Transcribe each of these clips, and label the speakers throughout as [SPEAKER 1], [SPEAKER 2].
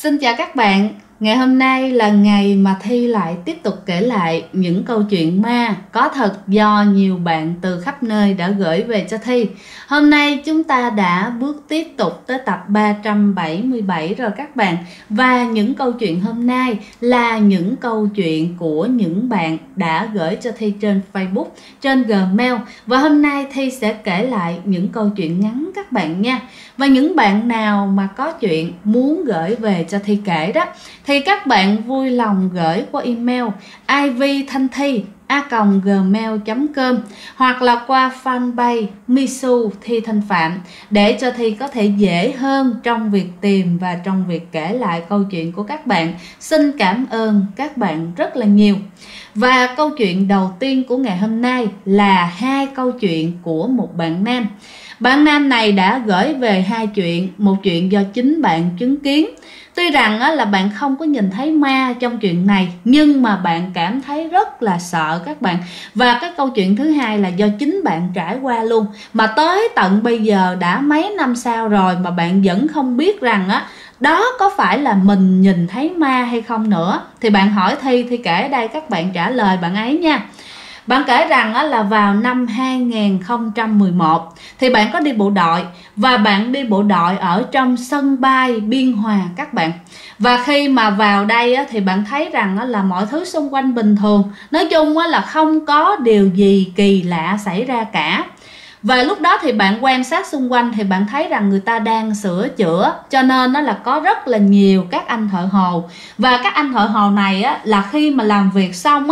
[SPEAKER 1] Xin chào các bạn, ngày hôm nay là ngày mà Thi lại tiếp tục kể lại những câu chuyện ma có thật do nhiều bạn từ khắp nơi đã gửi về cho Thi. Hôm nay chúng ta đã bước tiếp tục tới tập 377 rồi các bạn. Và những câu chuyện hôm nay là những câu chuyện của những bạn đã gửi cho Thi trên Facebook, trên Gmail. Và hôm nay Thi sẽ kể lại những câu chuyện ngắn các bạn nha. Và những bạn nào mà có chuyện muốn gửi về cho Thi kể đó thì các bạn vui lòng gửi qua email ivthanthi@gmail.com hoặc là qua fanpage Misu Thi Thanh Phạm để cho Thi có thể dễ hơn trong việc tìm và trong việc kể lại câu chuyện của các bạn. Xin cảm ơn các bạn rất là nhiều. Và câu chuyện đầu tiên của ngày hôm nay là hai câu chuyện của một bạn nam. Bạn nam này đã gửi về hai chuyện, một chuyện do chính bạn chứng kiến. Tuy rằng là bạn không có nhìn thấy ma trong chuyện này, nhưng mà bạn cảm thấy rất là sợ các bạn. Và cái câu chuyện thứ hai là do chính bạn trải qua luôn. Mà tới tận bây giờ đã mấy năm sau rồi mà bạn vẫn không biết rằng đó có phải là mình nhìn thấy ma hay không nữa. Thì bạn hỏi Thi kể ở đây, các bạn trả lời bạn ấy nha. Bạn kể rằng là vào năm 2011 thì bạn có đi bộ đội. Và bạn đi bộ đội ở trong sân bay Biên Hòa các bạn. Và khi mà vào đây thì bạn thấy rằng là mọi thứ xung quanh bình thường. Nói chung là không có điều gì kỳ lạ xảy ra cả. Và lúc đó thì bạn quan sát xung quanh thì bạn thấy rằng người ta đang sửa chữa. Cho nên là có rất là nhiều các anh thợ hồ. Và các anh thợ hồ này là khi mà làm việc xong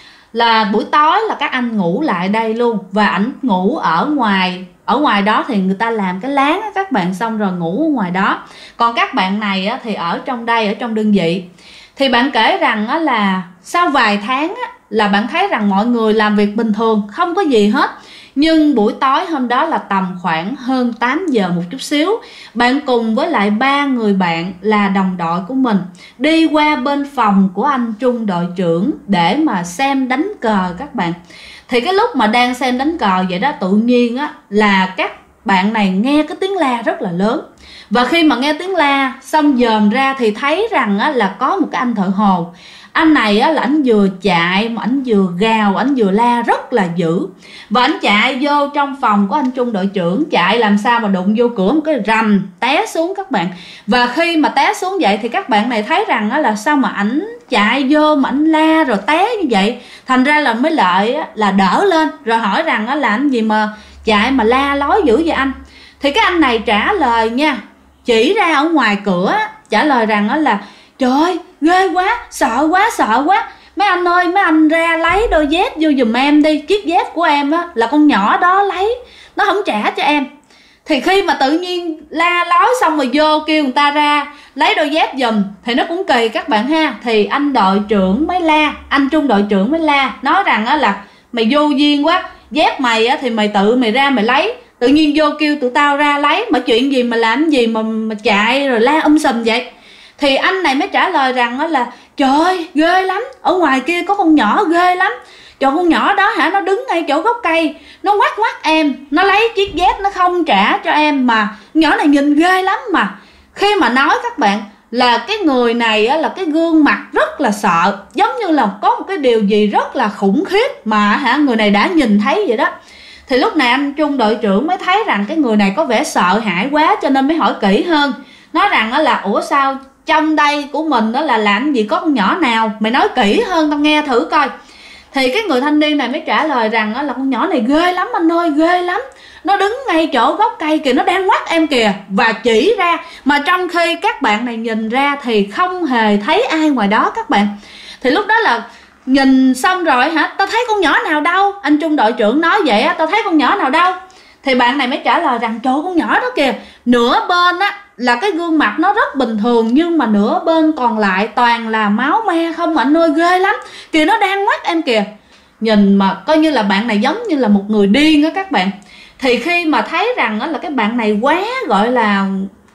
[SPEAKER 1] là buổi tối là các anh ngủ lại đây luôn. Và ảnh ngủ ở ngoài đó thì người ta làm cái láng các bạn, xong rồi ngủ ở ngoài đó. Còn các bạn này thì ở trong đây, ở trong đơn vị. Thì bạn kể rằng là sau vài tháng là bạn thấy rằng mọi người làm việc bình thường, không có gì hết. Nhưng buổi tối hôm đó là tầm khoảng hơn 8 giờ một chút xíu, bạn cùng với lại 3 người bạn là đồng đội của mình đi qua bên phòng của anh trung đội trưởng để mà xem đánh cờ các bạn. Thì cái lúc mà đang xem đánh cờ vậy đó, tự nhiên là các bạn này nghe cái tiếng la rất là lớn. Và khi mà nghe tiếng la xong dòm ra thì thấy rằng là có một cái anh thợ hồ. Anh này là anh vừa chạy mà anh vừa gào, anh vừa la rất là dữ. Và anh chạy vô trong phòng của anh trung đội trưởng, chạy làm sao mà đụng vô cửa một cái rầm té xuống các bạn. Và khi mà té xuống vậy thì các bạn này thấy rằng là sao mà ảnh chạy vô mà ảnh la rồi té như vậy. Thành ra là mới lợi là đỡ lên rồi hỏi rằng là anh gì mà chạy mà la lối dữ vậy anh. Thì cái anh này trả lời nha, chỉ ra ở ngoài cửa trả lời rằng là trời ơi, ghê quá, sợ quá. Mấy anh ơi, mấy anh ra lấy đôi dép vô giùm em đi. Chiếc dép của em là con nhỏ đó lấy, nó không trả cho em. Thì khi mà tự nhiên la lối xong rồi vô kêu người ta ra lấy đôi dép giùm thì nó cũng kỳ các bạn ha. Thì anh đội trưởng mới la, anh trung đội trưởng mới la, nói rằng là mày vô duyên quá, dép mày thì mày tự mày ra mày lấy. Tự nhiên vô kêu tụi tao ra lấy, mà chuyện gì mà làm gì mà chạy rồi la sùm vậy. Thì anh này mới trả lời rằng là trời ơi, ghê lắm, ở ngoài kia có con nhỏ ghê lắm. Trời, con nhỏ đó nó đứng ngay chỗ gốc cây, nó ngoắt em, nó lấy chiếc dép nó không trả cho em. Mà nhỏ này nhìn ghê lắm. Mà khi mà nói các bạn là cái người này là cái gương mặt rất là sợ, giống như là có một cái điều gì rất là khủng khiếp mà người này đã nhìn thấy vậy đó. Thì lúc này anh trung đội trưởng mới thấy rằng cái người này có vẻ sợ hãi quá, cho nên mới hỏi kỹ hơn. Nói rằng là ủa sao trong đây của mình là làm gì có con nhỏ nào, mày nói kỹ hơn tao nghe thử coi. Thì cái người thanh niên này mới trả lời rằng là con nhỏ này ghê lắm anh ơi, ghê lắm. Nó đứng ngay chỗ gốc cây kìa, nó đang ngoắt em kìa. Và chỉ ra, mà trong khi các bạn này nhìn ra thì không hề thấy ai ngoài đó các bạn. Thì lúc đó là nhìn xong rồi tao thấy con nhỏ nào đâu. Anh trung đội trưởng nói vậy tao thấy con nhỏ nào đâu. Thì bạn này mới trả lời rằng trời, con nhỏ đó kìa, nửa bên là cái gương mặt nó rất bình thường, nhưng mà nửa bên còn lại toàn là máu me không anh ơi, ghê lắm. Kìa nó đang ngoắt em kìa. Nhìn mà coi như là bạn này giống như là một người điên á các bạn. Thì khi mà thấy rằng là cái bạn này quá gọi là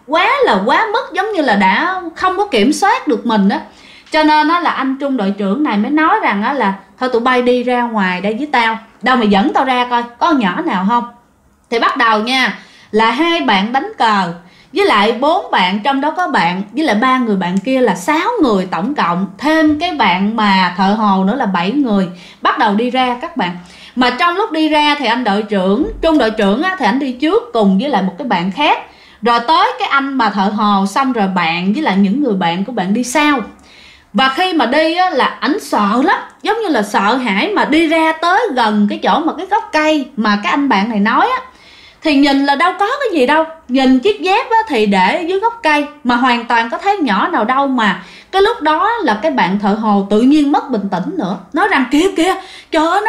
[SPEAKER 1] quá mức, giống như là đã không có kiểm soát được mình á. Cho nên là anh trung đội trưởng này mới nói rằng là thôi tụi bay đi ra ngoài đây với tao. Đâu mày dẫn tao ra coi có con nhỏ nào không. Thì bắt đầu nha, là hai bạn đánh cờ. với lại 4 bạn, trong đó có bạn với lại 3 người bạn kia là 6 người tổng cộng, thêm cái bạn mà thợ hồ nữa là 7 người bắt đầu đi ra các bạn. Mà trong lúc đi ra thì anh đội trưởng, trung đội trưởng á, thì anh đi trước cùng với lại một cái bạn khác, rồi tới cái anh mà thợ hồ, xong rồi bạn với lại những người bạn của bạn đi sau. Và khi mà đi á, là ảnh sợ lắm, giống như là sợ hãi, mà đi ra tới gần cái chỗ mà cái gốc cây mà cái anh bạn này nói á, thì nhìn là đâu có cái gì đâu, nhìn chiếc dép á, thì để dưới gốc cây mà hoàn toàn có thấy nhỏ nào đâu. Mà cái lúc đó là cái bạn thợ hồ tự nhiên mất bình tĩnh nữa, nói rằng kìa kìa, trời ơi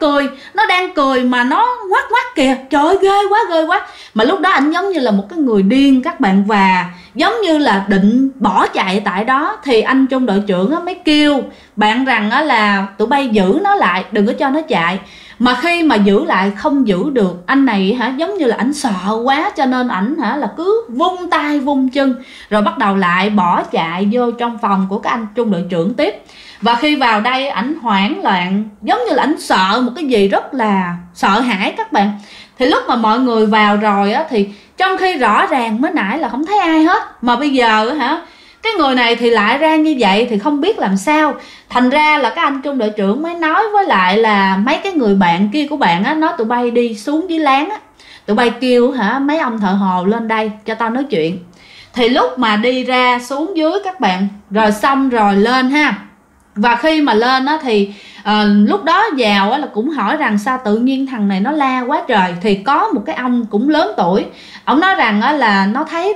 [SPEAKER 1] nó đang cười mà nó ngoắc ngoắc kìa, trời ơi ghê quá. Mà lúc đó anh giống như là một cái người điên các bạn, và giống như là định bỏ chạy tại đó. Thì anh trung đội trưởng á, mới kêu bạn rằng á, là tụi bay giữ nó lại, đừng có cho nó chạy. Mà khi mà giữ lại không giữ được, anh này giống như là ảnh sợ quá, cho nên ảnh là cứ vung tay vung chân, rồi bắt đầu lại bỏ chạy vô trong phòng của các anh trung đội trưởng tiếp. Và khi vào đây ảnh hoảng loạn, giống như là ảnh sợ một cái gì rất là sợ hãi các bạn. Thì lúc mà mọi người vào rồi á, thì trong khi rõ ràng mới nãy là không thấy ai hết, mà bây giờ cái người này thì lại ra như vậy thì không biết làm sao. Thành ra là các anh trung đội trưởng mới nói với lại là mấy cái người bạn kia của bạn á, nói tụi bay đi xuống dưới láng á, tụi bay kêu mấy ông thợ hồ lên đây cho tao nói chuyện. Thì lúc mà đi ra xuống dưới các bạn, rồi xong rồi lên ha. Và khi mà lên á thì lúc đó vào á là cũng hỏi rằng sao tự nhiên thằng này nó la quá trời. Thì có một cái ông cũng lớn tuổi, ông nói rằng á là nó thấy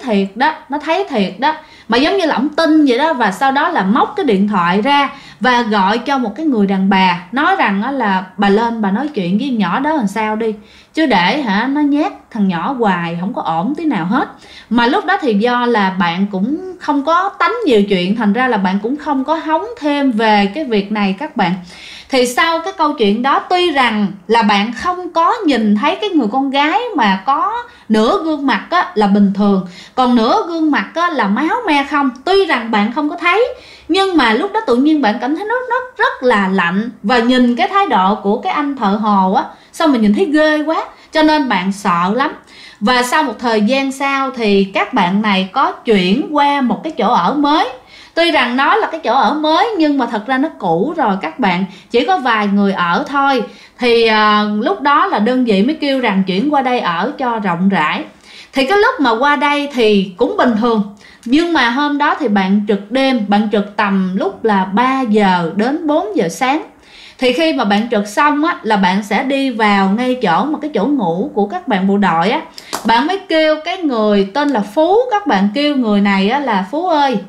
[SPEAKER 1] thiệt đó, mà giống như là ông tin vậy đó. Và sau đó là móc cái điện thoại ra và gọi cho một cái người đàn bà, nói rằng á là bà lên bà nói chuyện với nhỏ đó làm sao đi, chứ để nó nhát thằng nhỏ hoài không có ổn tí nào hết. Mà lúc đó thì do là bạn cũng không có tánh nhiều chuyện, thành ra là bạn cũng không có hóng thêm về cái việc này các bạn. Thì sau cái câu chuyện đó, tuy rằng là bạn không có nhìn thấy cái người con gái mà có nửa gương mặt á, là bình thường, còn nửa gương mặt á, là máu me không. Tuy rằng bạn không có thấy, nhưng mà lúc đó tự nhiên bạn cảm thấy nó rất là lạnh. Và nhìn cái thái độ của cái anh thợ hồ á, xong mình nhìn thấy ghê quá, cho nên bạn sợ lắm. Và sau một thời gian sau thì các bạn này có chuyển qua một cái chỗ ở mới. Tuy rằng nó là cái chỗ ở mới nhưng mà thật ra nó cũ rồi các bạn, chỉ có vài người ở thôi. Thì lúc đó là đơn vị mới kêu rằng chuyển qua đây ở cho rộng rãi. Thì cái lúc mà qua đây thì cũng bình thường, nhưng mà hôm đó thì bạn trực đêm, bạn trực tầm lúc là 3 giờ đến 4 giờ sáng. Thì khi mà bạn trực xong á, là bạn sẽ đi vào ngay chỗ mà cái chỗ ngủ của các bạn bộ đội á. Bạn mới kêu cái người tên là Phú, các bạn kêu người này á là Phú ơi,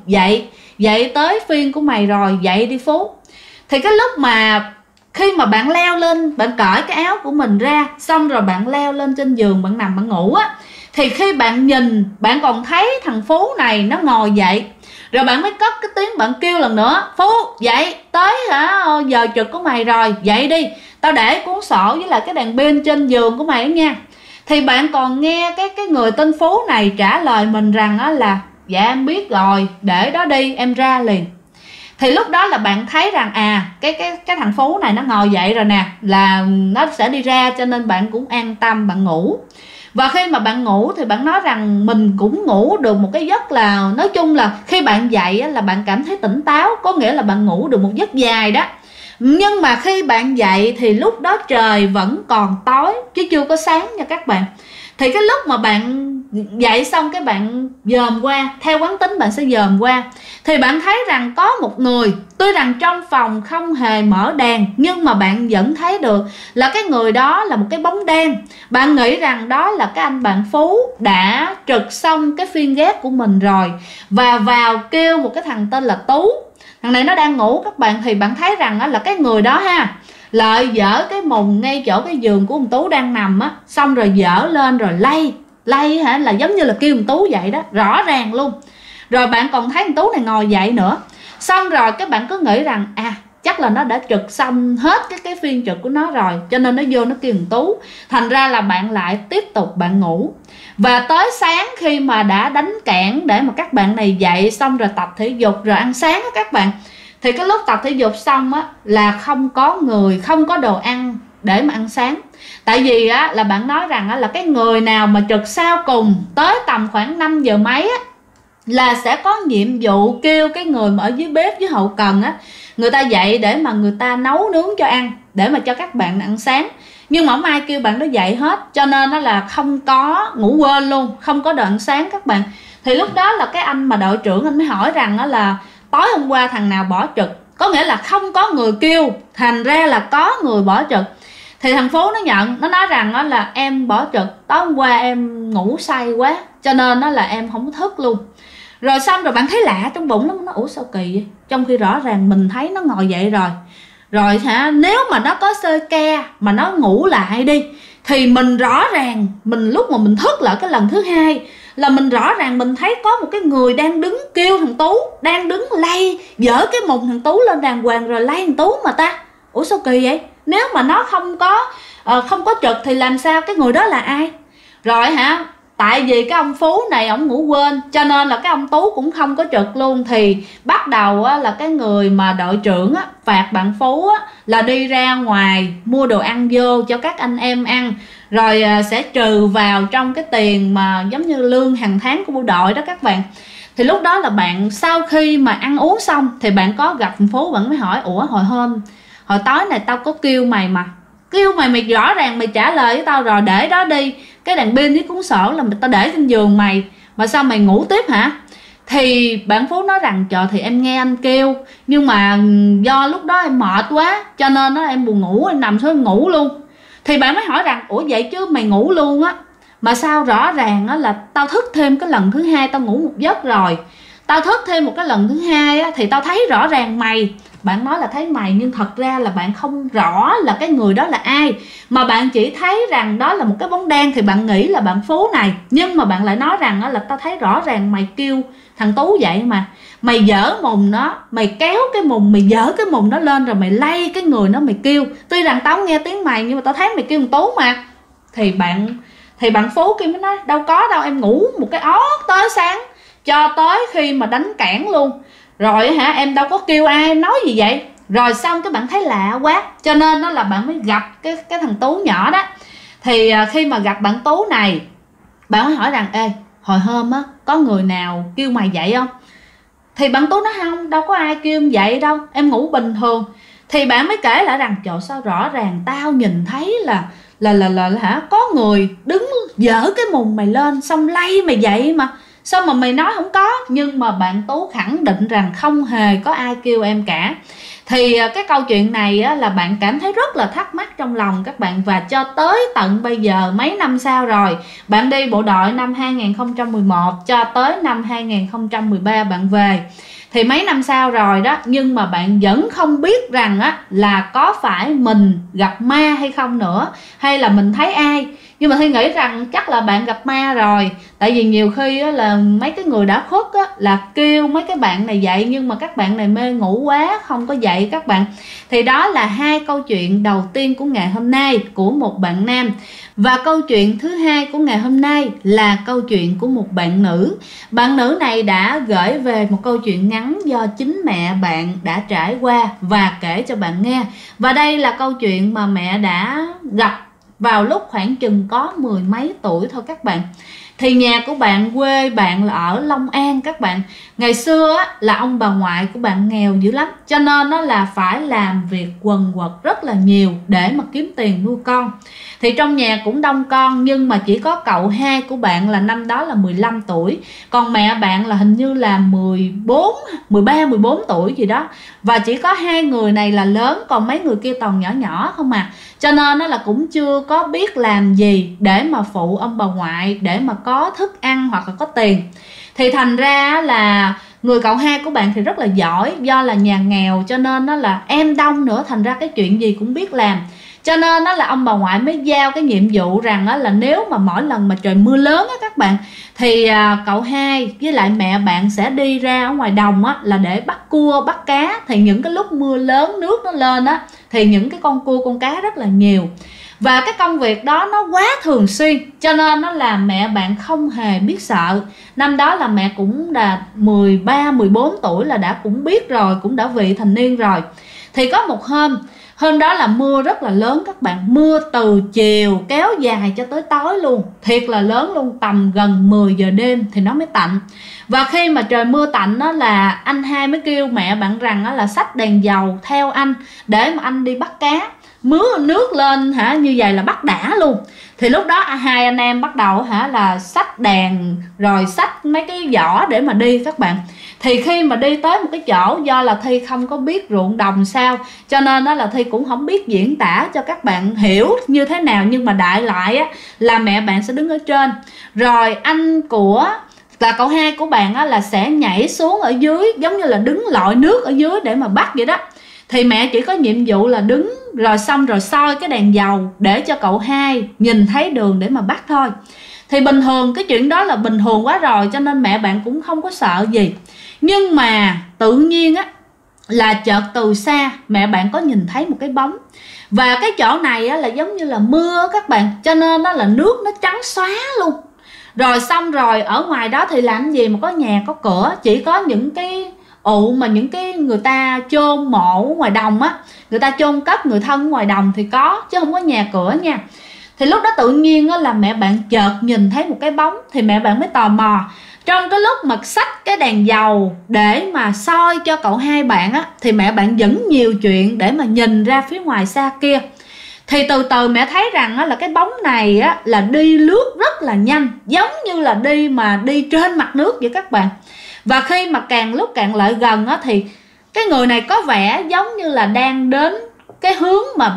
[SPEAKER 1] dậy tới phiên của mày rồi, dậy đi Phú. Thì cái lúc mà khi mà bạn leo lên, bạn cởi cái áo của mình ra, xong rồi bạn leo lên trên giường, bạn nằm bạn ngủ á, thì khi bạn nhìn, bạn còn thấy thằng Phú này nó ngồi dậy. Rồi bạn mới cất cái tiếng bạn kêu lần nữa, Phú dậy, tới giờ trực của mày rồi, dậy đi, tao để cuốn sổ với lại cái đèn pin trên giường của mày đó nha. Thì bạn còn nghe cái người tên Phú này trả lời mình rằng á là dạ em biết rồi, để đó đi, em ra liền. Thì lúc đó là bạn thấy rằng cái thằng Phú này nó ngồi dậy rồi nè, là nó sẽ đi ra, cho nên bạn cũng an tâm bạn ngủ. Và khi mà bạn ngủ thì bạn nói rằng mình cũng ngủ được một cái giấc là, nói chung là khi bạn dậy là bạn cảm thấy tỉnh táo, có nghĩa là bạn ngủ được một giấc dài đó. Nhưng mà khi bạn dậy thì lúc đó trời vẫn còn tối chứ chưa có sáng nha các bạn. Thì cái lúc mà bạn dậy xong cái bạn dòm qua, theo quán tính bạn sẽ dòm qua, thì bạn thấy rằng có một người, tuy rằng trong phòng không hề mở đèn, nhưng mà bạn vẫn thấy được là cái người đó là một cái bóng đen. Bạn nghĩ rằng đó là cái anh bạn Phú đã trực xong cái phiên gác của mình rồi, và vào kêu một cái thằng tên là Tú. Thằng này nó đang ngủ các bạn. Thì bạn thấy rằng là cái người đó lợi dở cái mùng ngay chỗ cái giường của ông Tú đang nằm á, xong rồi dở lên rồi lay là giống như là kêu ông Tú dậy đó, rõ ràng luôn. Rồi bạn còn thấy ông Tú này ngồi dậy nữa. Xong rồi các bạn cứ nghĩ rằng chắc là nó đã trực xong hết cái phiên trực của nó rồi, cho nên nó vô nó kêu ông Tú. Thành ra là bạn lại tiếp tục bạn ngủ. Và tới sáng khi mà đã đánh kẽn để mà các bạn này dậy xong rồi tập thể dục rồi ăn sáng á các bạn, thì cái lúc tập thể dục xong á là không có người, không có đồ ăn để mà ăn sáng. Tại vì á, là bạn nói rằng á, là cái người nào mà trực sau cùng tới tầm khoảng 5 giờ mấy á, là sẽ có nhiệm vụ kêu cái người mà ở dưới bếp với hậu cần á, người ta dậy để mà người ta nấu nướng cho ăn, để mà cho các bạn ăn sáng. Nhưng mà không ai kêu bạn đó dậy hết, cho nên nó là không có, ngủ quên luôn, không có đợi ăn sáng các bạn. Thì lúc đó là cái anh mà đội trưởng anh mới hỏi rằng đó là tối hôm qua thằng nào bỏ trực, có nghĩa là không có người kêu, thành ra là có người bỏ trực. Thì thằng Phú nó nhận, nó nói rằng đó là em bỏ trực, tối hôm qua em ngủ say quá cho nên đó là em không thức luôn. Rồi xong rồi bạn thấy lạ trong bụng lắm, nó ủa sao kỳ vậy, trong khi rõ ràng mình thấy nó ngồi dậy rồi. Rồi hả, nếu mà nó có sơ ca mà nó ngủ lại đi, thì mình rõ ràng mình lúc mà mình thức lại cái lần thứ hai là mình rõ ràng mình thấy có một cái người đang đứng kêu thằng Tú, đang đứng lay, dở cái mùng thằng Tú lên đàng hoàng rồi lay thằng Tú mà ta. Ủa sao kỳ vậy, nếu mà nó không có trực thì làm sao, cái người đó là ai? Rồi hả, tại vì cái ông Phú này ổng ngủ quên cho nên là cái ông Tú cũng không có trực luôn. Thì bắt đầu á, là cái người mà đội trưởng á, phạt bạn Phú á, là đi ra ngoài mua đồ ăn vô cho các anh em ăn, rồi sẽ trừ vào trong cái tiền mà giống như lương hàng tháng của bộ đội đó các bạn. Thì lúc đó là bạn sau khi mà ăn uống xong thì bạn có gặp thằng Phú, bạn mới hỏi ủa hồi tối này tao có kêu mày mà, kêu mày rõ ràng mày trả lời với tao rồi, để đó đi, cái đèn pin với cuốn sổ là tao để trên giường mày, mà sao mày ngủ tiếp hả? Thì bạn Phú nói rằng trời thì em nghe anh kêu, nhưng mà do lúc đó em mệt quá cho nên đó em buồn ngủ, em nằm xuống em ngủ luôn. Thì bạn mới hỏi rằng ủa vậy chứ mày ngủ luôn á, mà sao rõ ràng á là tao thức thêm cái lần thứ hai, tao ngủ một giấc rồi, tao thức thêm một cái lần thứ hai á, thì tao thấy rõ ràng mày. Bạn nói là thấy mày nhưng thật ra là bạn không rõ là cái người đó là ai, mà bạn chỉ thấy rằng đó là một cái bóng đen thì bạn nghĩ là bạn Phú này. Nhưng mà bạn lại nói rằng là tao thấy rõ ràng mày kêu thằng Tú vậy mà, mày dở mùng nó, mày kéo cái mùng, mày dở cái mùng nó lên rồi mày lay cái người nó mày kêu. Tuy rằng tao nghe tiếng mày nhưng mà tao thấy mày kêu thằng Tú mà. Thì bạn Phú kia mới nói đâu có đâu, em ngủ một cái ót tới sáng cho tới khi mà đánh cản luôn. Rồi hả, em đâu có kêu ai, em nói gì vậy? Rồi xong cái bạn thấy lạ quá cho nên đó là bạn mới gặp cái thằng Tú nhỏ đó. Thì khi mà gặp bạn Tú này, bạn mới hỏi rằng ê hồi hôm á có người nào kêu mày dậy không? Thì bạn Tú nói không, đâu có ai kêu em dậy đâu, em ngủ bình thường. Thì bạn mới kể lại rằng trời sao rõ ràng tao nhìn thấy là hả, có người đứng dở cái mùng mày lên xong lay mày dậy mà, sao mà mày nói không có? Nhưng mà bạn Tú khẳng định rằng không hề có ai kêu em cả. Thì cái câu chuyện này á, là bạn cảm thấy rất là thắc mắc trong lòng các bạn. Và cho tới tận bây giờ mấy năm sau rồi, bạn đi bộ đội năm 2011 cho tới năm 2013 bạn về, thì mấy năm sau rồi đó, nhưng mà bạn vẫn không biết rằng á, là có phải mình gặp ma hay không nữa, hay là mình thấy ai. Nhưng mà Thi nghĩ rằng chắc là bạn gặp ma rồi. Tại vì nhiều khi á, là mấy cái người đã khuất á, là kêu mấy cái bạn này dậy, nhưng mà các bạn này mê ngủ quá không có dậy các bạn. Thì đó là hai câu chuyện đầu tiên của ngày hôm nay của một bạn nam. Và câu chuyện thứ hai của ngày hôm nay là câu chuyện của một bạn nữ. Bạn nữ này đã gửi về một câu chuyện ngắn do chính mẹ bạn đã trải qua và kể cho bạn nghe. Và đây là câu chuyện mà mẹ đã gặp vào lúc khoảng chừng có 10 mấy tuổi thôi các bạn. Thì nhà của bạn, quê bạn là ở Long An các bạn. Ngày xưa á, là ông bà ngoại của bạn nghèo dữ lắm, cho nên nó là phải làm việc quần quật rất là nhiều để mà kiếm tiền nuôi con. Thì trong nhà cũng đông con, nhưng mà chỉ có cậu hai của bạn là năm đó là 15 tuổi. Còn mẹ bạn là hình như là 13, 14 tuổi gì đó. Và chỉ có hai người này là lớn, còn mấy người kia toàn nhỏ nhỏ không à. Cho nên nó là cũng chưa có biết làm gì để mà phụ ông bà ngoại, để mà có thức ăn hoặc là có tiền. Thì thành ra là người cậu hai của bạn thì rất là giỏi, do là nhà nghèo cho nên nó là em đông nữa, thành ra cái chuyện gì cũng biết làm. Cho nên đó là ông bà ngoại mới giao cái nhiệm vụ rằng đó là nếu mà mỗi lần mà trời mưa lớn á các bạn, thì cậu hai với lại mẹ bạn sẽ đi ra ở ngoài đồng á, là để bắt cua bắt cá. Thì những cái lúc mưa lớn nước nó lên á, thì những cái con cua con cá rất là nhiều. Và cái công việc đó nó quá thường xuyên, cho nên nó là mẹ bạn không hề biết sợ. Năm đó là mẹ cũng là 13, 14 tuổi là đã cũng biết rồi, cũng đã vị thành niên rồi. Thì có một hôm Hôm đó là mưa rất là lớn các bạn, mưa từ chiều kéo dài cho tới tối luôn, thiệt là lớn luôn, tầm gần 10 giờ đêm thì nó mới tạnh. Và khi mà trời mưa tạnh đó là anh hai mới kêu mẹ bạn rằng đó là xách đèn dầu theo anh để mà anh đi bắt cá. Mưa nước lên như vậy là bắt đã luôn. Thì lúc đó hai anh em bắt đầu là xách đèn rồi xách mấy cái giỏ để mà đi các bạn. Thì khi mà đi tới một cái chỗ, do là Thi không có biết ruộng đồng sao, cho nên đó là Thi cũng không biết diễn tả cho các bạn hiểu như thế nào, nhưng mà đại lại á, là mẹ bạn sẽ đứng ở trên, rồi anh của là cậu hai của bạn á, là sẽ nhảy xuống ở dưới, giống như là đứng lội nước ở dưới để mà bắt vậy đó. Thì mẹ chỉ có nhiệm vụ là đứng rồi xong rồi soi cái đèn dầu để cho cậu hai nhìn thấy đường để mà bắt thôi. Thì bình thường cái chuyện đó là bình thường quá rồi, cho nên mẹ bạn cũng không có sợ gì. Nhưng mà tự nhiên á là chợt từ xa mẹ bạn có nhìn thấy một cái bóng. Và cái chỗ này á là giống như là mưa các bạn, cho nên đó là nước nó trắng xóa luôn. Rồi xong rồi ở ngoài đó thì làm gì mà có nhà có cửa, chỉ có những cái ụ mà những cái người ta chôn mộ ngoài đồng á, người ta chôn cất người thân ngoài đồng thì có, chứ không có nhà cửa nha. Thì lúc đó tự nhiên á là mẹ bạn chợt nhìn thấy một cái bóng, thì mẹ bạn mới tò mò. Trong cái lúc mà xách cái đèn dầu để mà soi cho cậu hai bạn á, thì mẹ bạn vẫn nhiều chuyện để mà nhìn ra phía ngoài xa kia. Thì từ từ mẹ thấy rằng á, là cái bóng này á, là đi lướt rất là nhanh, giống như là đi trên mặt nước vậy các bạn. Và khi mà càng lúc càng lại gần á, thì cái người này có vẻ giống như là đang đến cái hướng mà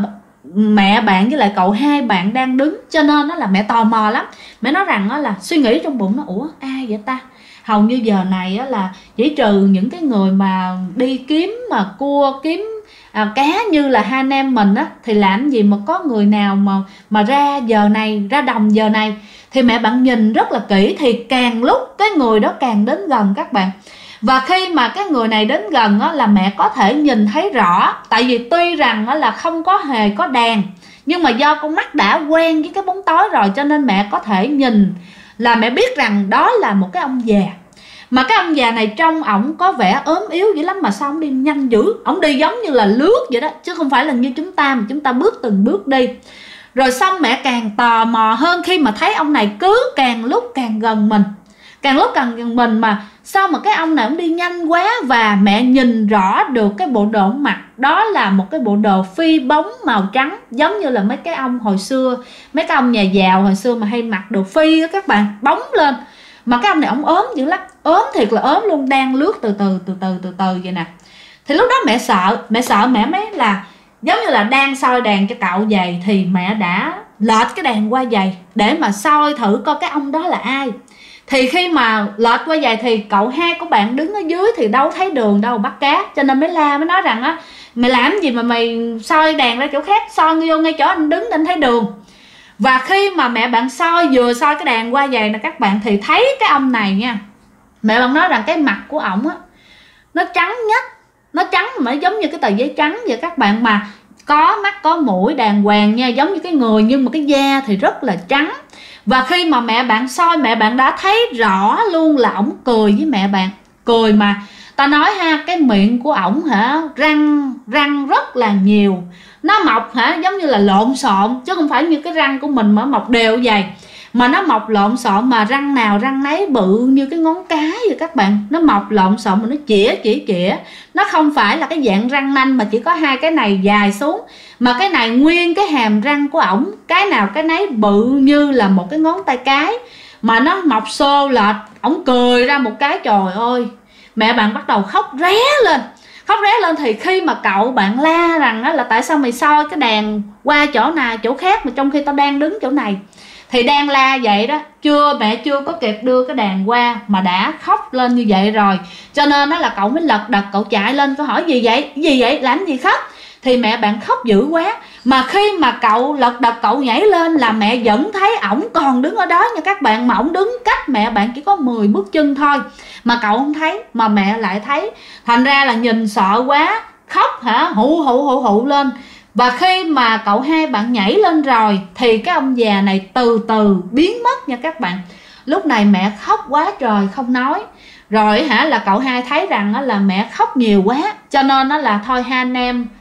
[SPEAKER 1] mẹ bạn với lại cậu hai bạn đang đứng, cho nên nó là mẹ tò mò lắm. Mẹ nói rằng đó là suy nghĩ trong bụng nó, ủa ai vậy ta, hầu như giờ này á là chỉ trừ những cái người mà đi kiếm mà cua kiếm cá như là hai anh em mình á, thì làm gì mà có người nào mà ra giờ này, ra đồng giờ này. Thì mẹ bạn nhìn rất là kỹ, thì càng lúc cái người đó càng đến gần các bạn. Và khi mà cái người này đến gần á, là mẹ có thể nhìn thấy rõ. Tại vì tuy rằng á, là không có hề có đèn, nhưng mà do con mắt đã quen với cái bóng tối rồi, cho nên mẹ có thể nhìn là mẹ biết rằng đó là một cái ông già. Mà cái ông già này trông ổng có vẻ ốm yếu dữ lắm, mà sao ổng đi nhanh dữ. Ổng đi giống như là lướt vậy đó, chứ không phải là như chúng ta mà chúng ta bước từng bước đi. Rồi xong mẹ càng tò mò hơn khi mà thấy ông này cứ càng lúc càng gần mình. Càng lúc càng gần mình, mà sao mà cái ông này ông đi nhanh quá. Và mẹ nhìn rõ được cái bộ đồ mặc, đó là một cái bộ đồ phi bóng màu trắng, giống như là mấy cái ông hồi xưa, mấy cái ông nhà giàu hồi xưa mà hay mặc đồ phi đó các bạn, bóng lên. Mà cái ông này ông ốm dữ lắm, ốm thiệt là ốm luôn, đang lướt từ từ vậy nè. Thì lúc đó mẹ sợ mẹ mới là giống như là đang soi đèn cho cậu vậy, thì mẹ đã lệch cái đèn qua vậy để mà soi thử coi cái ông đó là ai. Thì khi mà lệch qua vậy thì cậu hai của bạn đứng ở dưới thì đâu thấy đường đâu bắt cá, cho nên mới nói rằng á, mày làm gì mà mày soi đèn ra chỗ khác, soi vô ngay chỗ anh đứng để anh thấy đường. Và khi mà mẹ bạn vừa soi cái đèn qua vậy nè các bạn, thì thấy cái ông này nha. Mẹ bạn nói rằng cái mặt của ổng á, nó trắng nhất, nó trắng mà giống như cái tờ giấy trắng vậy các bạn, mà có mắt có mũi đàng hoàng nha, giống như cái người, nhưng mà cái da thì rất là trắng. Và khi mà mẹ bạn soi, mẹ bạn đã thấy rõ luôn là ổng cười với mẹ bạn. Cười mà ta nói cái miệng của ổng răng rất là nhiều. Nó mọc giống như là lộn xộn, chứ không phải như cái răng của mình mà mọc đều vậy. Mà nó mọc lộn xộn, mà răng nào răng nấy bự như cái ngón cái vậy các bạn. Nó mọc lộn xộn mà nó chĩa. Nó không phải là cái dạng răng nanh mà chỉ có hai cái này dài xuống, mà cái này nguyên cái hàm răng của ổng, cái nào cái nấy bự như là một cái ngón tay cái, mà nó mọc xô lệch. Ổng cười ra một cái, trời ơi, mẹ bạn bắt đầu khóc ré lên. Thì khi mà cậu bạn la rằng là tại sao mày soi cái đèn qua chỗ nào chỗ khác mà trong khi tao đang đứng chỗ này, thì đang la vậy đó, mẹ chưa có kịp đưa cái đèn qua mà đã khóc lên như vậy rồi. Cho nên đó là cậu mới lật đật cậu chạy lên, cậu hỏi gì vậy, làm gì khóc. Thì mẹ bạn khóc dữ quá. Mà khi mà cậu lật đật cậu nhảy lên là mẹ vẫn thấy ổng còn đứng ở đó nha các bạn. Mà ổng đứng cách mẹ bạn chỉ có 10 bước chân thôi, mà cậu không thấy, mà mẹ lại thấy. Thành ra là nhìn sợ quá, khóc hụ lên. Và khi mà cậu hai bạn nhảy lên rồi thì cái ông già này từ từ biến mất nha các bạn. Lúc này mẹ khóc quá trời không nói. Rồi là cậu hai thấy rằng là mẹ khóc nhiều quá, cho nên là thôi hai anh em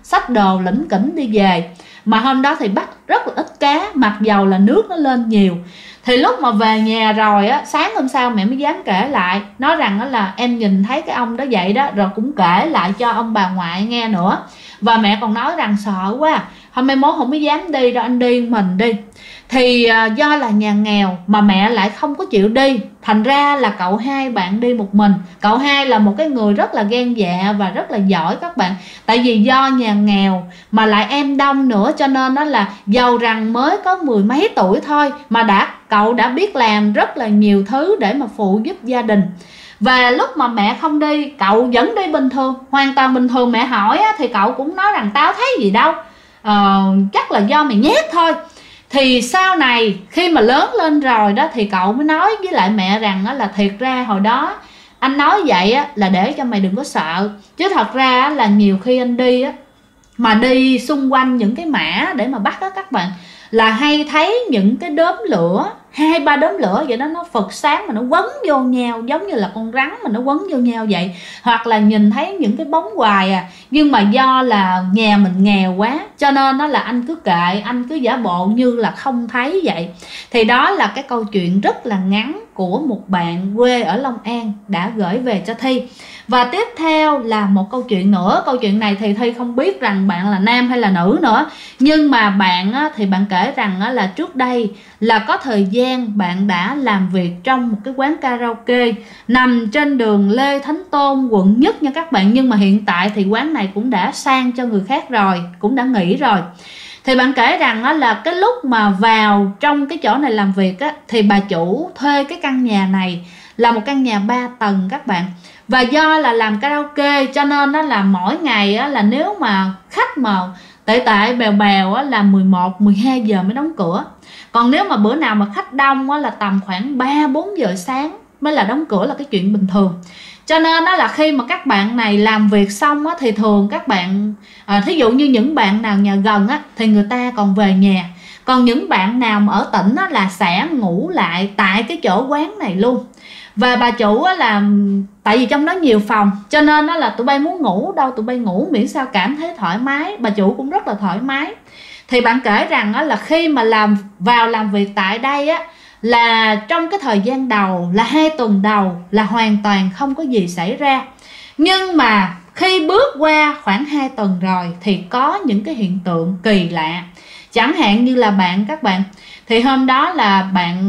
[SPEAKER 1] xách đồ lỉnh kỉnh đi về. Mà hôm đó thì bắt rất là ít cá, mặc dầu là nước nó lên nhiều. Thì lúc mà về nhà rồi á, sáng hôm sau mẹ mới dám kể lại, nói rằng là em nhìn thấy cái ông đó vậy đó, rồi cũng kể lại cho ông bà ngoại nghe nữa. Và mẹ còn nói rằng sợ quá, hôm nay mốt không có dám đi đâu, anh đi mình đi. Thì do là nhà nghèo mà mẹ lại không có chịu đi, thành ra là cậu hai bạn đi một mình. Cậu hai là một cái người rất là gan dạ và rất là giỏi các bạn. Tại vì do nhà nghèo mà lại em đông nữa, cho nên đó là giàu rằng mới có 10 mấy tuổi thôi mà cậu đã biết làm rất là nhiều thứ để mà phụ giúp gia đình. Và lúc mà mẹ không đi, cậu vẫn đi bình thường, hoàn toàn bình thường. Mẹ hỏi á, thì cậu cũng nói rằng tao thấy gì đâu, chắc là do mày nhát thôi. Thì sau này khi mà lớn lên rồi đó thì cậu mới nói với lại mẹ rằng là thiệt ra hồi đó anh nói vậy á, là để cho mày đừng có sợ. Chứ thật ra là nhiều khi anh đi á, mà đi xung quanh những cái mã để mà bắt á các bạn, là hay thấy những cái đốm lửa, 2-3 đốm lửa vậy đó, nó phật sáng mà nó quấn vô nhau giống như là con rắn mà nó quấn vô nhau vậy. Hoặc là nhìn thấy những cái bóng hoài à. Nhưng mà do là nhà mình nghèo quá cho nên nó là anh cứ kệ, anh cứ giả bộ như là không thấy vậy. Thì đó là cái câu chuyện rất là ngắn của một bạn quê ở Long An đã gửi về cho Thi. Và tiếp theo là một câu chuyện nữa. Câu chuyện này thì Thi không biết rằng bạn là nam hay là nữ nữa. Nhưng mà bạn thì bạn kể rằng là trước đây là có thời gian bạn đã làm việc trong một cái quán karaoke nằm trên đường Lê Thánh Tôn, quận Nhất nha các bạn. Nhưng mà hiện tại thì quán này cũng đã sang cho người khác rồi, cũng đã nghỉ rồi. Thì bạn kể rằng là cái lúc mà vào trong cái chỗ này làm việc á, thì bà chủ thuê cái căn nhà này là một căn nhà 3 tầng các bạn. Và do là làm karaoke cho nên đó là mỗi ngày á, là nếu mà khách mà tệ bèo bèo á, là 11-12 giờ mới đóng cửa. Còn nếu mà bữa nào mà khách đông á, là tầm khoảng 3-4 giờ sáng mới là đóng cửa, là cái chuyện bình thường. Cho nên đó là khi mà các bạn này làm việc xong á, thì thường các bạn thí dụ như những bạn nào nhà gần á, thì người ta còn về nhà. Còn những bạn nào mà ở tỉnh á, là sẽ ngủ lại tại cái chỗ quán này luôn. Và bà chủ á, là tại vì trong đó nhiều phòng cho nên đó là tụi bay muốn ngủ đâu tụi bay ngủ, miễn sao cảm thấy thoải mái. Bà chủ cũng rất là thoải mái. Thì bạn kể rằng á, là khi mà vào làm việc tại đây á, là trong cái thời gian đầu là 2 tuần đầu là hoàn toàn không có gì xảy ra. Nhưng mà khi bước qua khoảng 2 tuần rồi thì có những cái hiện tượng kỳ lạ. Chẳng hạn như là các bạn thì hôm đó là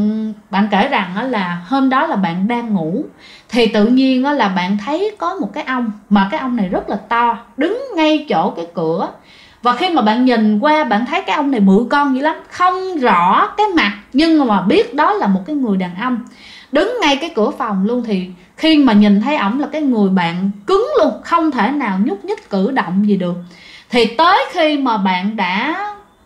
[SPEAKER 1] bạn kể rằng là hôm đó là bạn đang ngủ thì tự nhiên là bạn thấy có một cái ong, mà cái ong này rất là to, đứng ngay chỗ cái cửa. Và khi mà bạn nhìn qua bạn thấy cái ong này bự con dữ lắm, không rõ cái mặt nhưng mà biết đó là một cái người đàn ông đứng ngay cái cửa phòng luôn. Thì khi mà nhìn thấy ổng là cái người bạn cứng luôn, không thể nào nhúc nhích cử động gì được. Thì tới khi mà bạn đã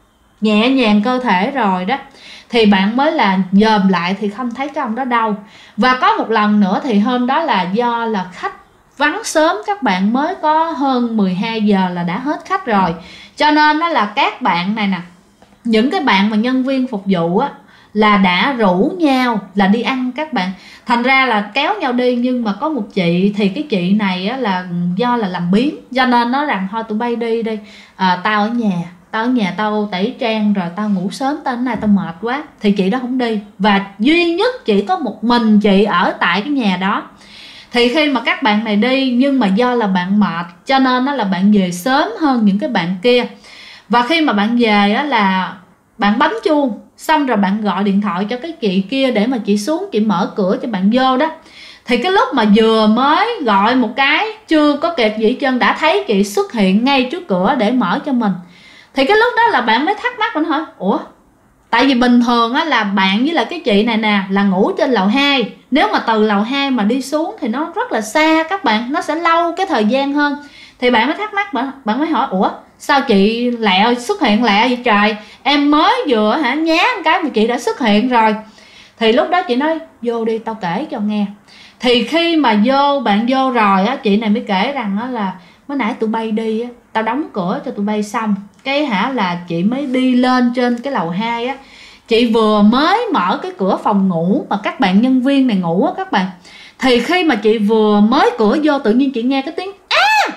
[SPEAKER 1] nhẹ nhàng cơ thể rồi đó thì bạn mới là dòm lại thì không thấy cái ông đó đâu. Và có một lần nữa thì hôm đó là do là khách vắng sớm, các bạn mới có hơn 12 giờ là đã hết khách rồi. Cho nên đó là các bạn này nè, những cái bạn mà nhân viên phục vụ á, là đã rủ nhau là đi ăn các bạn. Thành ra là kéo nhau đi. Nhưng mà có một chị thì cái chị này á, là do là làm biếng cho nên nói rằng thôi tụi bay đi đi, tao ở nhà tao tẩy trang rồi tao ngủ sớm, tao nay tao mệt quá. Thì chị đó không đi, và duy nhất chỉ có một mình chị ở tại cái nhà đó. Thì khi mà các bạn này đi, nhưng mà do là bạn mệt cho nên là bạn về sớm hơn những cái bạn kia. Và khi mà bạn về á, là bạn bấm chuông xong rồi bạn gọi điện thoại cho cái chị kia để mà chị xuống chị mở cửa cho bạn vô đó. Thì cái lúc mà vừa mới gọi một cái chưa có kịp gì chân đã thấy chị xuất hiện ngay trước cửa để mở cho mình. Thì cái lúc đó là bạn mới thắc mắc, mình hỏi ủa, tại vì bình thường á, là bạn với lại cái chị này nè là ngủ trên lầu 2. Nếu mà từ lầu 2 mà đi xuống thì nó rất là xa các bạn, nó sẽ lâu cái thời gian hơn. Thì bạn mới thắc mắc, bạn mới hỏi ủa sao chị xuất hiện lẹ vậy trời, em mới vừa nhá một cái mà chị đã xuất hiện rồi. Thì lúc đó chị nói vô đi tao kể cho nghe. Thì khi mà bạn vô rồi á, chị này mới kể rằng á, là mới nãy tụi bay đi á, tao đóng cửa cho tụi bay xong cái là chị mới đi lên trên cái lầu 2 á. Chị vừa mới mở cái cửa phòng ngủ mà các bạn nhân viên này ngủ á các bạn. Thì khi mà chị vừa mới cửa vô tự nhiên chị nghe cái tiếng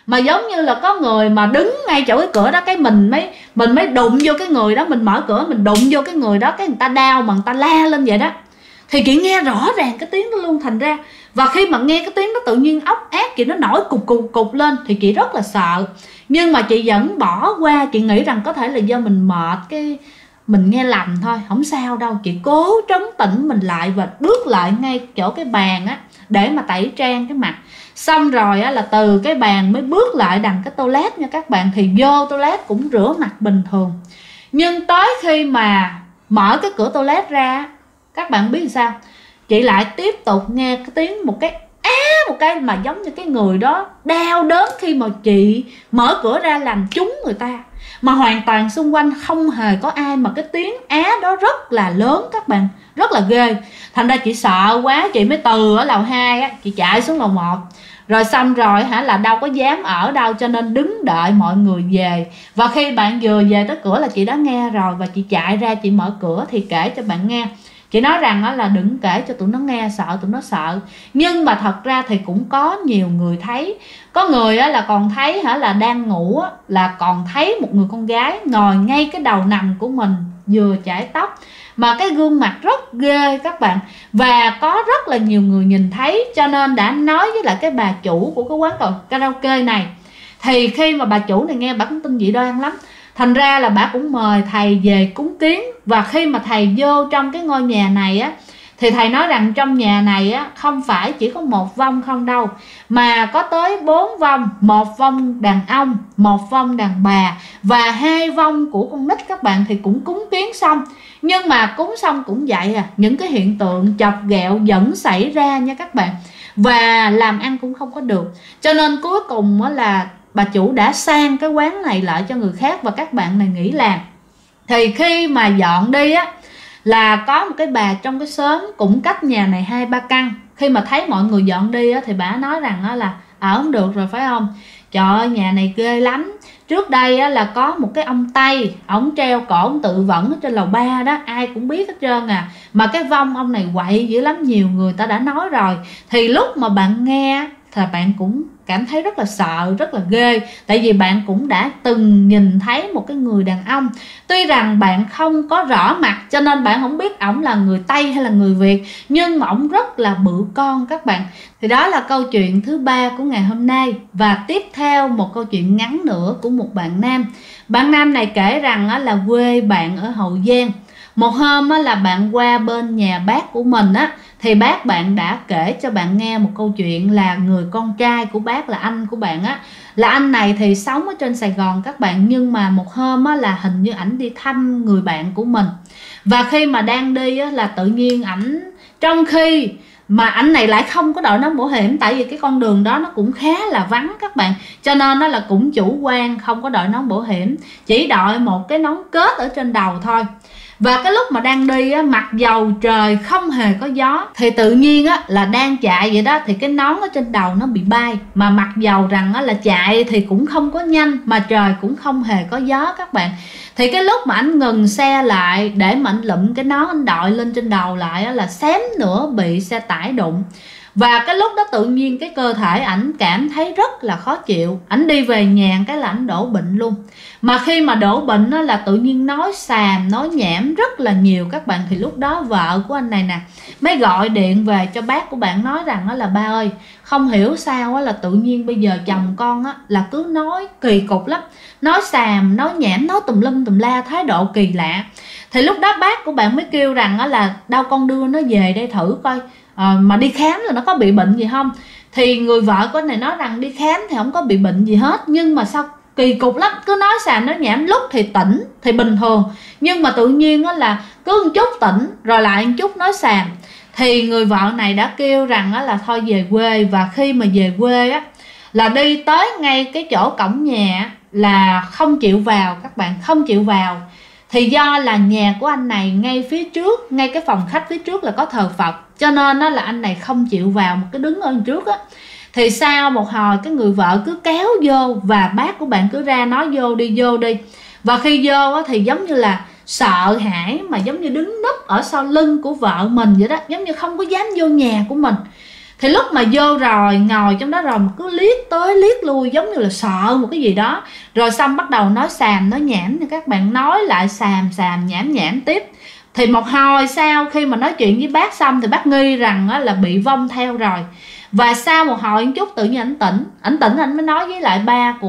[SPEAKER 1] mà giống như là có người mà đứng ngay chỗ cái cửa đó, cái mình mới đụng vô cái người đó, mình mở cửa mình đụng vô cái người đó, cái người ta đau mà người ta la lên vậy đó. Thì chị nghe rõ ràng cái tiếng đó luôn. Thành ra và khi mà nghe cái tiếng đó tự nhiên ốc ác chị nó nổi cục lên thì chị rất là sợ. Nhưng mà chị vẫn bỏ qua, chị nghĩ rằng có thể là do mình mệt, cái mình nghe lầm thôi, không sao đâu. Chị cố trấn tĩnh mình lại và bước lại ngay chỗ cái bàn á để mà tẩy trang cái mặt. Xong rồi á là từ cái bàn mới bước lại đằng cái toilet nha các bạn. Thì vô toilet cũng rửa mặt bình thường. Nhưng tới khi mà mở cái cửa toilet ra, các bạn biết sao? Chị lại tiếp tục nghe cái tiếng một cái mà giống như cái người đó đau đớn khi mà chị mở cửa ra làm trúng người ta. Mà hoàn toàn xung quanh không hề có ai, mà cái tiếng á đó rất là lớn các bạn, rất là ghê. Thành ra chị sợ quá, chị mới từ ở lầu 2 á, chị chạy xuống lầu 1. Rồi xong rồi là đâu có dám ở đâu, cho nên đứng đợi mọi người về. Và khi bạn vừa về tới cửa là chị đã nghe rồi, và chị chạy ra chị mở cửa thì kể cho bạn nghe. Chị nói rằng là đừng kể cho tụi nó nghe, sợ tụi nó sợ. Nhưng mà thật ra thì cũng có nhiều người thấy. Có người là còn thấy là đang ngủ là còn thấy một người con gái ngồi ngay cái đầu nằm của mình, vừa chải tóc, mà cái gương mặt rất ghê các bạn. Và có rất là nhiều người nhìn thấy, cho nên đã nói với lại cái bà chủ của cái quán karaoke này. Thì khi mà bà chủ này nghe, bà cũng tin dị đoan lắm. Thành ra là bà cũng mời thầy về cúng kiến. Và khi mà thầy vô trong cái ngôi nhà này á, thì thầy nói rằng trong nhà này á không phải chỉ có một vong không đâu, mà có tới 4 vong. Một vong đàn ông, một vong đàn bà, và 2 vong của con nít các bạn. Thì cũng cúng kiến xong. Nhưng mà cúng xong cũng vậy những cái hiện tượng chọc ghẹo vẫn xảy ra nha các bạn. Và làm ăn cũng không có được. Cho nên cuối cùng là bà chủ đã sang cái quán này lại cho người khác, và các bạn này nghỉ làm. Thì khi mà dọn đi á, là có một cái bà trong cái xóm cũng cách nhà này 2-3 căn. Khi mà thấy mọi người dọn đi á, thì bà nói rằng là ở không được rồi phải không? Trời ơi, nhà này ghê lắm. Trước đây á, là có một cái ông Tây, ổng treo cổ, ổng tự vẫn ở trên lầu 3 đó, ai cũng biết hết trơn à. Mà cái vong ông này quậy dữ lắm, nhiều người ta đã nói rồi. Thì lúc mà bạn nghe thì bạn cũng cảm thấy rất là sợ, rất là ghê. Tại vì bạn cũng đã từng nhìn thấy một cái người đàn ông. Tuy rằng bạn không có rõ mặt, cho nên bạn không biết ổng là người Tây hay là người Việt, nhưng mà ổng rất là bự con các bạn. Thì đó là câu chuyện thứ 3 của ngày hôm nay. Và tiếp theo một câu chuyện ngắn nữa của một bạn nam. Bạn nam này kể rằng là quê bạn ở Hậu Giang. Một hôm là bạn qua bên nhà bác của mình á, thì bác bạn đã kể cho bạn nghe một câu chuyện là người con trai của bác, là anh của bạn á, là anh này thì sống ở trên Sài Gòn các bạn. Nhưng mà một hôm là hình như ảnh đi thăm người bạn của mình. Và khi mà đang đi là tự nhiên ảnh, trong khi mà ảnh này lại không có đội nón bảo hiểm, tại vì cái con đường đó nó cũng khá là vắng các bạn, cho nên nó là cũng chủ quan không có đội nón bảo hiểm, chỉ đội một cái nón kết ở trên đầu thôi. Và cái lúc mà đang đi á, mặc dầu trời không hề có gió, thì tự nhiên á, là đang chạy vậy đó, thì cái nón ở trên đầu nó bị bay. Mà mặc dầu rằng á, là chạy thì cũng không có nhanh, mà trời cũng không hề có gió các bạn. Thì cái lúc mà anh ngừng xe lại để mà anh lụm cái nón anh đội lên trên đầu lại á, là xém nữa bị xe tải đụng. Và cái lúc đó tự nhiên cái cơ thể ảnh cảm thấy rất là khó chịu. Ảnh đi về nhà cái là ảnh đổ bệnh luôn. Mà khi mà đổ bệnh đó là tự nhiên nói xàm, nói nhảm rất là nhiều các bạn. Thì lúc đó vợ của anh này nè mới gọi điện về cho bác của bạn, nói rằng là ba ơi, không hiểu sao là tự nhiên bây giờ chồng con là cứ nói kỳ cục lắm, nói xàm, nói nhảm, nói tùm lum tùm la, thái độ kỳ lạ. Thì lúc đó bác của bạn mới kêu rằng là đâu con đưa nó về đây thử coi, mà đi khám là nó có bị bệnh gì không. Thì người vợ của anh này nói rằng đi khám thì không có bị bệnh gì hết, nhưng mà sao kỳ cục lắm, cứ nói xàm nói nhảm, lúc thì tỉnh thì bình thường, nhưng mà tự nhiên là cứ một chút tỉnh rồi lại một chút nói xàm. Thì người vợ này đã kêu rằng là thôi về quê. Và khi mà về quê á, là đi tới ngay cái chỗ cổng nhà là không chịu vào các bạn, không chịu vào. Thì do là nhà của anh này ngay phía trước, ngay cái phòng khách phía trước là có thờ Phật, cho nên là anh này không chịu vào, một cái đứng ở trước á. Thì sau một hồi cái người vợ cứ kéo vô, và bác của bạn cứ ra nói vô đi, vô đi. Và khi vô á, thì giống như là sợ hãi, mà giống như đứng núp ở sau lưng của vợ mình vậy đó, giống như không có dám vô nhà của mình. Thì lúc mà vô rồi ngồi trong đó rồi mà cứ liếc tới liếc lui giống như là sợ một cái gì đó, rồi xong bắt đầu nói xàm nói nhảm, thì các bạn nói lại xàm nhảm nhảm tiếp. Thì một hồi sau khi mà nói chuyện với bác xong thì bác nghi rằng là bị vong theo rồi. Và sau một hồi chút tự nhiên ảnh tỉnh anh mới nói với lại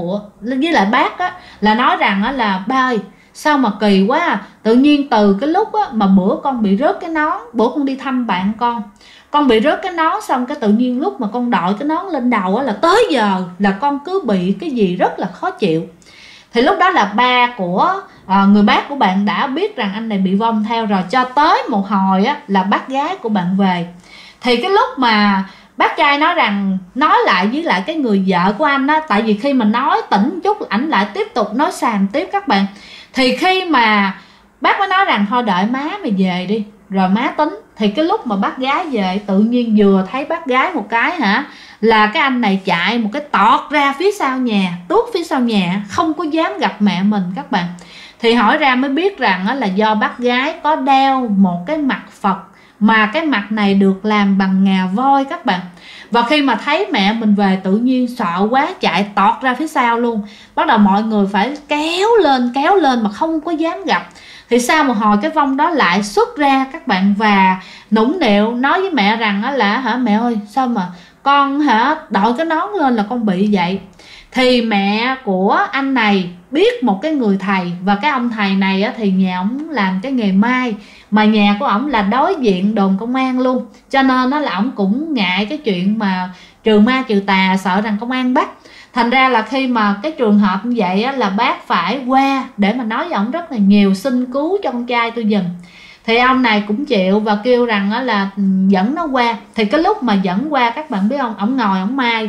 [SPEAKER 1] bác á, là nói rằng là ba ơi, sao mà kỳ quá à. Tự nhiên từ cái lúc á, mà bữa con bị rớt cái nón, bữa con đi thăm bạn con bị rớt cái nón, xong cái tự nhiên lúc mà con đội cái nón lên đầu á, là tới giờ là con cứ bị cái gì rất là khó chịu. Thì lúc đó là ba của người bác của bạn đã biết rằng anh này bị vong theo rồi. Cho tới một hồi á, là bác gái của bạn về, thì cái lúc mà bác trai nói rằng nói lại với lại cái người vợ của anh á, tại vì khi mà nói tỉnh chút ảnh lại tiếp tục nói xàm tiếp các bạn. Thì khi mà bác mới nói rằng thôi đợi má mày về đi rồi má tính, thì cái lúc mà bác gái về tự nhiên vừa thấy bác gái một cái là cái anh này chạy một cái tọt ra phía sau nhà, tuốt phía sau nhà, không có dám gặp mẹ mình các bạn. Thì hỏi ra mới biết rằng là do bác gái có đeo một cái mặt Phật, mà cái mặt này được làm bằng ngà voi các bạn. Và khi mà thấy mẹ mình về tự nhiên sợ quá chạy tọt ra phía sau luôn. Bắt đầu mọi người phải kéo lên mà không có dám gặp. Thì sau một hồi cái vong đó lại xuất ra các bạn, và nũng nịu nói với mẹ rằng là mẹ ơi sao mà con đội cái nón lên là con bị vậy. Thì mẹ của anh này biết một cái người thầy, và cái ông thầy này thì nhà ổng làm cái nghề mai, mà nhà của ổng là đối diện đồn công an luôn, cho nên là ổng cũng ngại cái chuyện mà trừ ma trừ tà, sợ rằng công an bắt. Thành ra là khi mà cái trường hợp như vậy là bác phải qua để mà nói với ổng rất là nhiều, xin cứu cho con trai tôi giùm. Thì ông này cũng chịu và kêu rằng là dẫn nó qua. Thì cái lúc mà dẫn qua các bạn biết không, ổng ngồi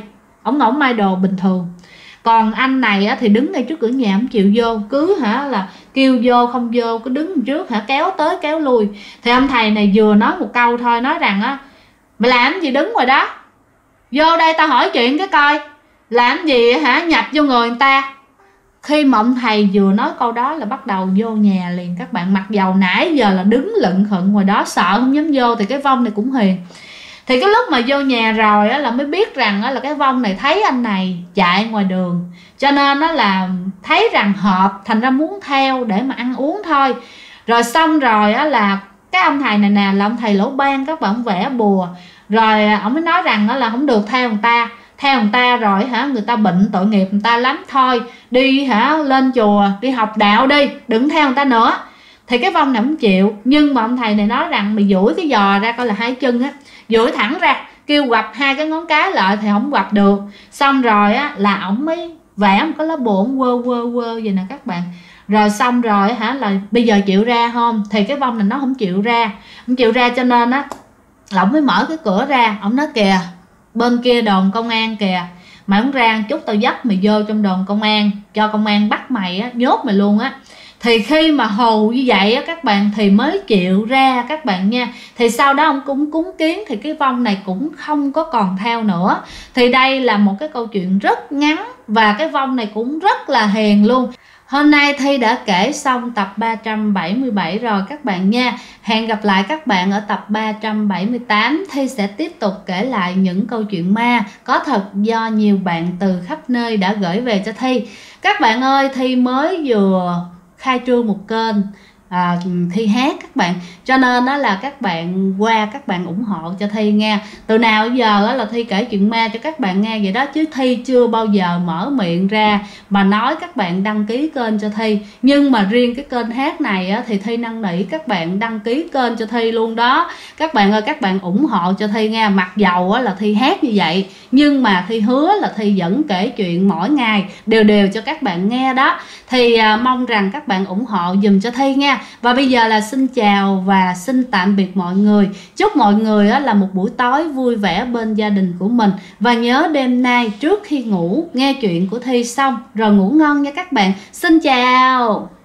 [SPEAKER 1] ổng mai đồ bình thường, còn anh này thì đứng ngay trước cửa nhà, ổng chịu vô, cứ là kêu vô không vô, cứ đứng trước kéo tới kéo lui. Thì ông thầy này vừa nói một câu thôi, nói rằng mày làm gì đứng ngoài đó, vô đây tao hỏi chuyện cái coi, làm gì nhập vô người ta. Khi mà ông thầy vừa nói câu đó là bắt đầu vô nhà liền các bạn, mặc dầu nãy giờ là đứng lận khận ngoài đó sợ không dám vô. Thì cái vong này cũng hiền. Thì cái lúc mà vô nhà rồi là mới biết rằng là cái vong này thấy anh này chạy ngoài đường, cho nên là thấy rằng hợp, thành ra muốn theo để mà ăn uống thôi. Rồi xong rồi là cái ông thầy này nè là ông thầy lỗ ban các bạn, vẽ bùa. Rồi ông mới nói rằng là không được theo người ta, rồi người ta bệnh tội nghiệp người ta lắm, thôi đi lên chùa đi học đạo đi, đừng theo người ta nữa. Thì cái vong này không chịu, nhưng mà ông thầy này nói rằng mày duỗi cái giò ra coi là hai chân duỗi thẳng ra, kêu quặp hai cái ngón cái lại thì không quặp được. Xong rồi là ổng mới vẽ một cái lá bùa, ổng quơ vậy nè các bạn. Rồi xong rồi là bây giờ chịu ra không? Thì cái vong này nó không chịu ra, cho nên là ổng mới mở cái cửa ra, ổng nói kìa bên kia đồn công an kìa, mày không ra chút tao dắt mày vô trong đồn công an, cho công an bắt mày nhốt mày luôn á. Thì khi mà hù như vậy các bạn thì mới chịu ra các bạn nha. Thì sau đó ông cũng cúng kiến, thì cái vong này cũng không có còn theo nữa. Thì đây là một cái câu chuyện rất ngắn, và cái vong này cũng rất là hiền luôn. Hôm nay Thi đã kể xong tập 377 rồi các bạn nha. Hẹn gặp lại các bạn ở tập 378. Thi sẽ tiếp tục kể lại những câu chuyện ma có thật do nhiều bạn từ khắp nơi đã gửi về cho Thi. Các bạn ơi, Thi mới vừa khai trương một kênh Thi hát các bạn, cho nên đó là các bạn qua các bạn ủng hộ cho Thi nha. Từ nào giờ là Thi kể chuyện ma cho các bạn nghe vậy đó, chứ Thi chưa bao giờ mở miệng ra mà nói các bạn đăng ký kênh cho Thi. Nhưng mà riêng cái kênh hát này thì Thi năn nỉ các bạn đăng ký kênh cho Thi luôn đó. Các bạn ơi, các bạn ủng hộ cho Thi nha. Mặc dầu là Thi hát như vậy, nhưng mà Thi hứa là Thi vẫn kể chuyện mỗi ngày đều cho các bạn nghe đó. Thì mong rằng các bạn ủng hộ dùm cho Thi nha. Và bây giờ là xin chào và xin tạm biệt mọi người. Chúc mọi người là một buổi tối vui vẻ bên gia đình của mình. Và nhớ đêm nay trước khi ngủ nghe chuyện của Thi xong rồi ngủ ngon nha các bạn. Xin chào.